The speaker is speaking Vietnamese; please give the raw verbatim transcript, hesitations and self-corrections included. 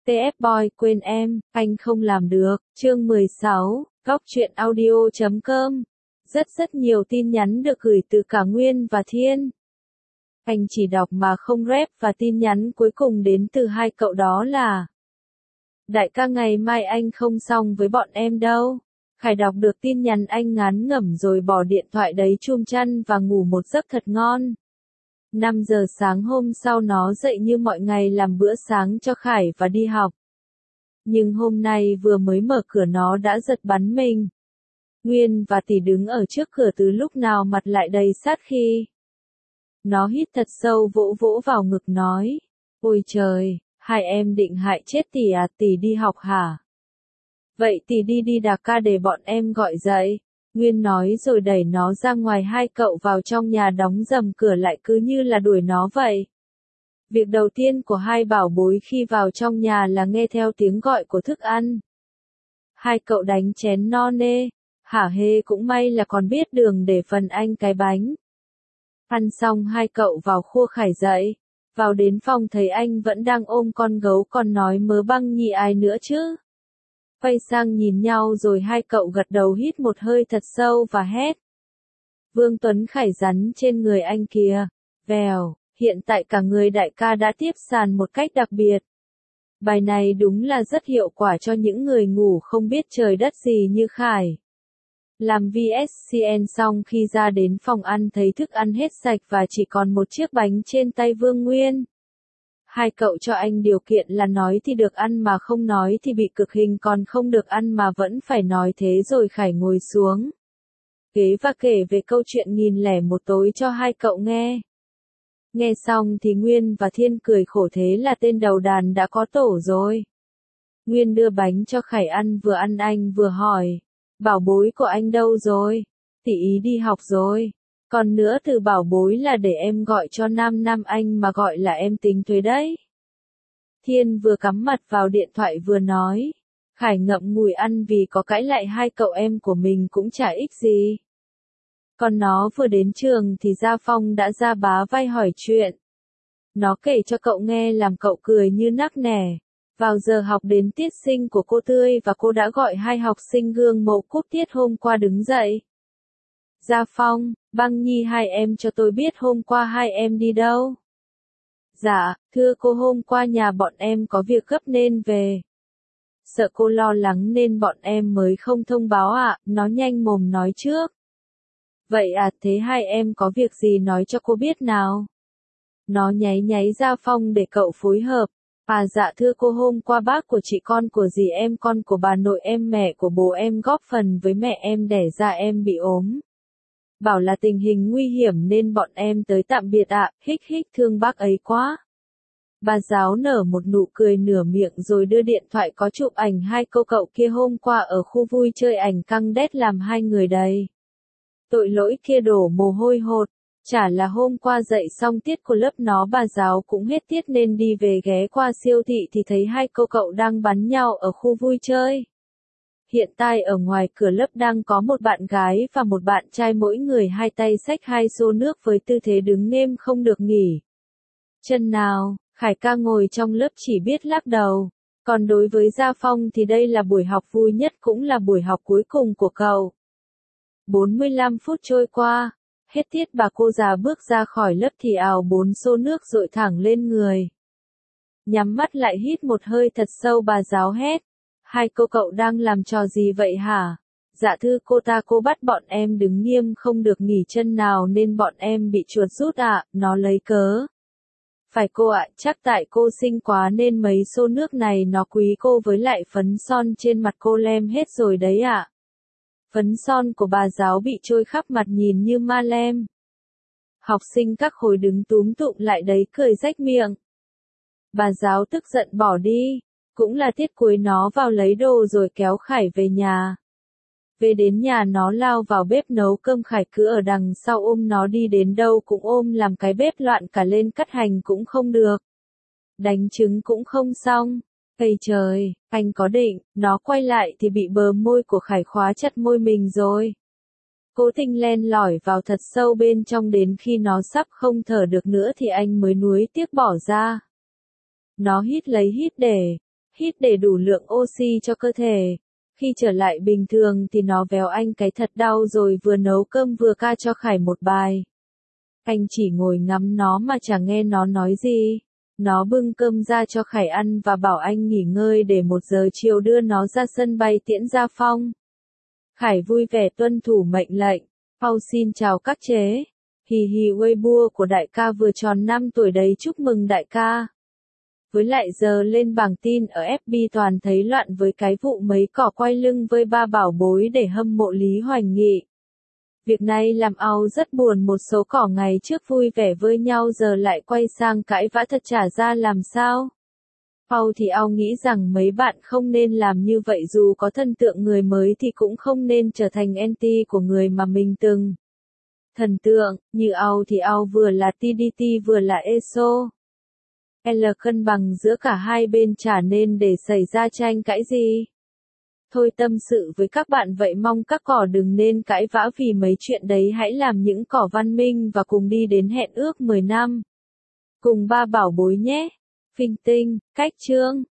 tê ép Boy quên em, anh không làm được. Chương mười sáu, góc truyện audio chấm com. Rất rất nhiều tin nhắn được gửi từ cả Nguyên và Thiên. Anh chỉ đọc mà không rep và tin nhắn cuối cùng đến từ hai cậu đó là: Đại ca ngày mai anh không xong với bọn em đâu. Khải đọc được tin nhắn anh ngán ngẩm rồi bỏ điện thoại đấy chum chăn và ngủ một giấc thật ngon. năm giờ sáng hôm sau nó dậy như mọi ngày làm bữa sáng cho Khải và đi học. Nhưng hôm nay vừa mới mở cửa nó đã giật bắn mình. Nguyên và Tỷ đứng ở trước cửa từ lúc nào mặt lại đầy sát khí. Nó hít thật sâu vỗ vỗ vào ngực nói: Ôi trời, hai em định hại chết Tỷ à? Tỷ đi học hả? Vậy Tỷ đi đi Đạc ca để bọn em gọi dậy. Nguyên nói rồi đẩy nó ra ngoài, hai cậu vào trong nhà đóng dầm cửa lại cứ như là đuổi nó vậy. Việc đầu tiên của hai bảo bối khi vào trong nhà là nghe theo tiếng gọi của thức ăn. Hai cậu đánh chén no nê, hả hê cũng may là còn biết đường để phần anh cái bánh. Ăn xong hai cậu vào khua Khải dậy, vào đến phòng thấy anh vẫn đang ôm con gấu còn nói mớ băng nhì ai nữa chứ. Quay sang nhìn nhau rồi hai cậu gật đầu hít một hơi thật sâu và hét: Vương Tuấn Khải rắn trên người anh kìa, vèo, hiện tại cả người đại ca đã tiếp sàn một cách đặc biệt. Bài này đúng là rất hiệu quả cho những người ngủ không biết trời đất gì như Khải. Làm vê ét xê en xong khi ra đến phòng ăn thấy thức ăn hết sạch và chỉ còn một chiếc bánh trên tay Vương Nguyên. Hai cậu cho anh điều kiện là nói thì được ăn mà không nói thì bị cực hình, còn không được ăn mà vẫn phải nói thế rồi Khải ngồi xuống ghế và kể về câu chuyện nghìn lẻ một tối cho hai cậu nghe. Nghe xong thì Nguyên và Thiên cười khổ, thế là tên đầu đàn đã có tổ rồi. Nguyên đưa bánh cho Khải ăn, vừa ăn anh vừa hỏi: Bảo bối của anh đâu rồi? Tỷ ý đi học rồi. Còn nữa, từ bảo bối là để em gọi cho Nam Nam anh mà gọi là em tính thuế đấy. Thiên vừa cắm mặt vào điện thoại vừa nói. Khải ngậm ngùi ăn vì có cãi lại hai cậu em của mình cũng chả ích gì. Còn nó vừa đến trường thì Gia Phong đã ra bá vai hỏi chuyện. Nó kể cho cậu nghe làm cậu cười như nắc nẻ. Vào giờ học đến tiết sinh của cô Tươi và cô đã gọi hai học sinh gương mẫu cúp tiết hôm qua đứng dậy. Gia Phong, Băng Nhi, hai em cho tôi biết hôm qua hai em đi đâu. Dạ, thưa cô, hôm qua nhà bọn em có việc gấp nên về. Sợ cô lo lắng nên bọn em mới không thông báo ạ, nó nhanh mồm nói trước. Vậy à, thế hai em có việc gì nói cho cô biết nào. Nó nháy nháy Gia Phong để cậu phối hợp. À dạ thưa cô, hôm qua bác của chị, con của dì em, con của bà nội em, mẹ của bố em góp phần với mẹ em đẻ ra em bị ốm. Bảo là tình hình nguy hiểm nên bọn em tới tạm biệt ạ, hích hích, thương bác ấy quá. Bà giáo nở một nụ cười nửa miệng rồi đưa điện thoại có chụp ảnh hai cô cậu kia hôm qua ở khu vui chơi, ảnh căng đét làm hai người đầy tội lỗi kia đổ mồ hôi hột. Chả là hôm qua dạy xong tiết của lớp nó, bà giáo cũng hết tiết nên đi về ghé qua siêu thị thì thấy hai cô cậu đang bắn nhau ở khu vui chơi. Hiện tại ở ngoài cửa lớp đang có một bạn gái và một bạn trai, mỗi người hai tay xách hai xô nước với tư thế đứng nêm không được nghỉ chân nào. Khải ca ngồi trong lớp chỉ biết lắc đầu. Còn đối với Gia Phong thì đây là buổi học vui nhất cũng là buổi học cuối cùng của cậu. bốn mươi lăm phút trôi qua, hết tiết bà cô già bước ra khỏi lớp thì ào bốn xô nước dội thẳng lên người. Nhắm mắt lại hít một hơi thật sâu, bà giáo hét: Hai cô cậu đang làm trò gì vậy hả? Dạ thưa cô, ta cô bắt bọn em đứng nghiêm không được nghỉ chân nào nên bọn em bị chuột rút ạ, à, nó lấy cớ. Phải cô ạ, à, chắc tại cô xinh quá nên mấy xô nước này nó quý cô, với lại phấn son trên mặt cô lem hết rồi đấy ạ. À. Phấn son của bà giáo bị trôi khắp mặt nhìn như ma lem. Học sinh các khối đứng túm tụm lại đấy cười rách miệng. Bà giáo tức giận bỏ đi. Cũng là tiết cuối, nó vào lấy đồ rồi kéo Khải về nhà. Về đến nhà nó lao vào bếp nấu cơm, Khải cứ ở đằng sau ôm nó, đi đến đâu cũng ôm, làm cái bếp loạn cả lên, cắt hành cũng không được. Đánh trứng cũng không xong. Ây trời, anh có định, nó quay lại thì bị bờ môi của Khải khóa chặt môi mình rồi. Cố tình len lỏi vào thật sâu bên trong, đến khi nó sắp không thở được nữa thì anh mới nuối tiếc bỏ ra. Nó hít lấy hít để, hít để đủ lượng oxy cho cơ thể. Khi trở lại bình thường thì nó véo anh cái thật đau rồi vừa nấu cơm vừa ca cho Khải một bài. Anh chỉ ngồi ngắm nó mà chẳng nghe nó nói gì. Nó bưng cơm ra cho Khải ăn và bảo anh nghỉ ngơi để một giờ chiều đưa nó ra sân bay tiễn Gia Phong. Khải vui vẻ tuân thủ mệnh lệnh. Pau xin chào các chế. Hì hì Weibo của đại ca vừa tròn năm tuổi đấy, chúc mừng đại ca. Với lại giờ lên bảng tin ở ép bê toàn thấy loạn với cái vụ mấy cỏ quay lưng với ba bảo bối để hâm mộ Lý Hoành Nghị. Việc này làm Au rất buồn, một số cỏ ngày trước vui vẻ với nhau giờ lại quay sang cãi vã thật chả ra làm sao. Au thì Au nghĩ rằng mấy bạn không nên làm như vậy, dù có thần tượng người mới thì cũng không nên trở thành anti của người mà mình từng thần tượng, như Au thì Au vừa là tê đê tê vừa là e ét o. L cân bằng giữa cả hai bên chả nên để xảy ra tranh cãi gì. Thôi tâm sự với các bạn vậy, mong các cỏ đừng nên cãi vã vì mấy chuyện đấy, hãy làm những cỏ văn minh và cùng đi đến hẹn ước mười năm. Cùng ba bảo bối nhé. Phinh tinh, cách chương.